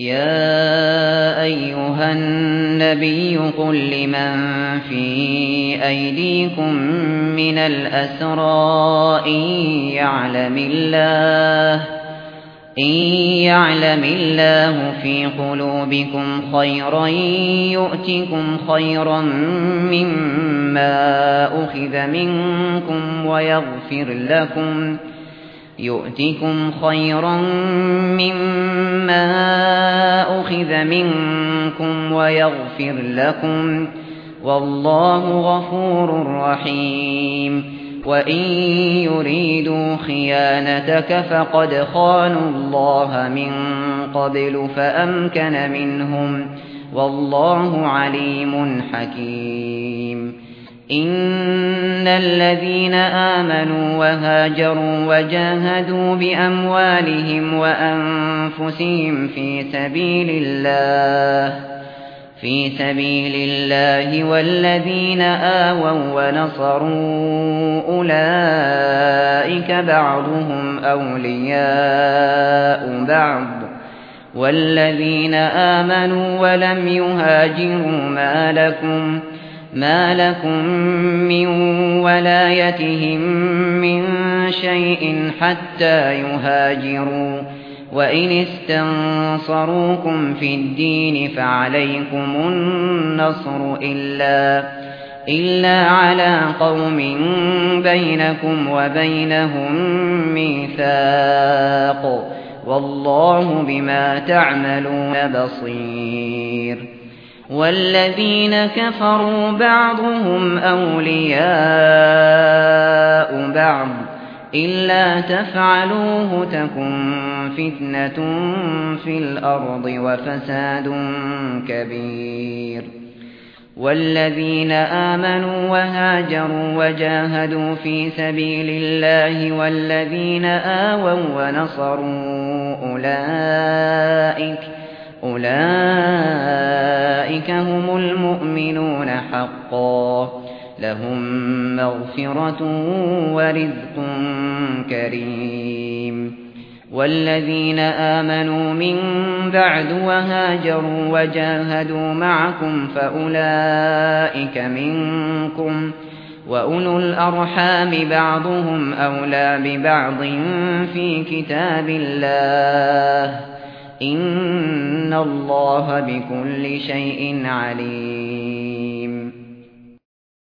يا أيها النبي قل لمن في أيديكم من الأسرى إن يعلم الله في قلوبكم خيرا يؤتكم خيرا مما أخذ منكم ويغفر لكم والله غفور رحيم وإن يريدوا خيانتك فقد خانوا الله من قبل فأمكن منهم والله عليم حكيم إن الذين آمنوا وهاجروا وجاهدوا بأموالهم وأنفسهم في سبيل الله والذين آووا ونصروا أولئك بعضهم أولياء بعض والذين آمنوا ولم يهاجروا ما لكم من ولايتهم من شيء حتى يهاجروا وإن استنصروكم في الدين فعليكم النصر إلا على قوم بينكم وبينهم ميثاق والله بما تعملون بصير والذين كفروا بعضهم أولياء بعض إلا تفعلوه تكن فتنة في الأرض وفساد كبير والذين آمنوا وهاجروا وجاهدوا في سبيل الله والذين آووا ونصروا أولئك هم المؤمنون حقا لهم مغفرة ورزق كريم والذين آمنوا من بعد وهاجروا وجاهدوا معكم فأولئك منكم وأولو الأرحام بعضهم أولى ببعض في كتاب الله إن الله بكل شيء عليم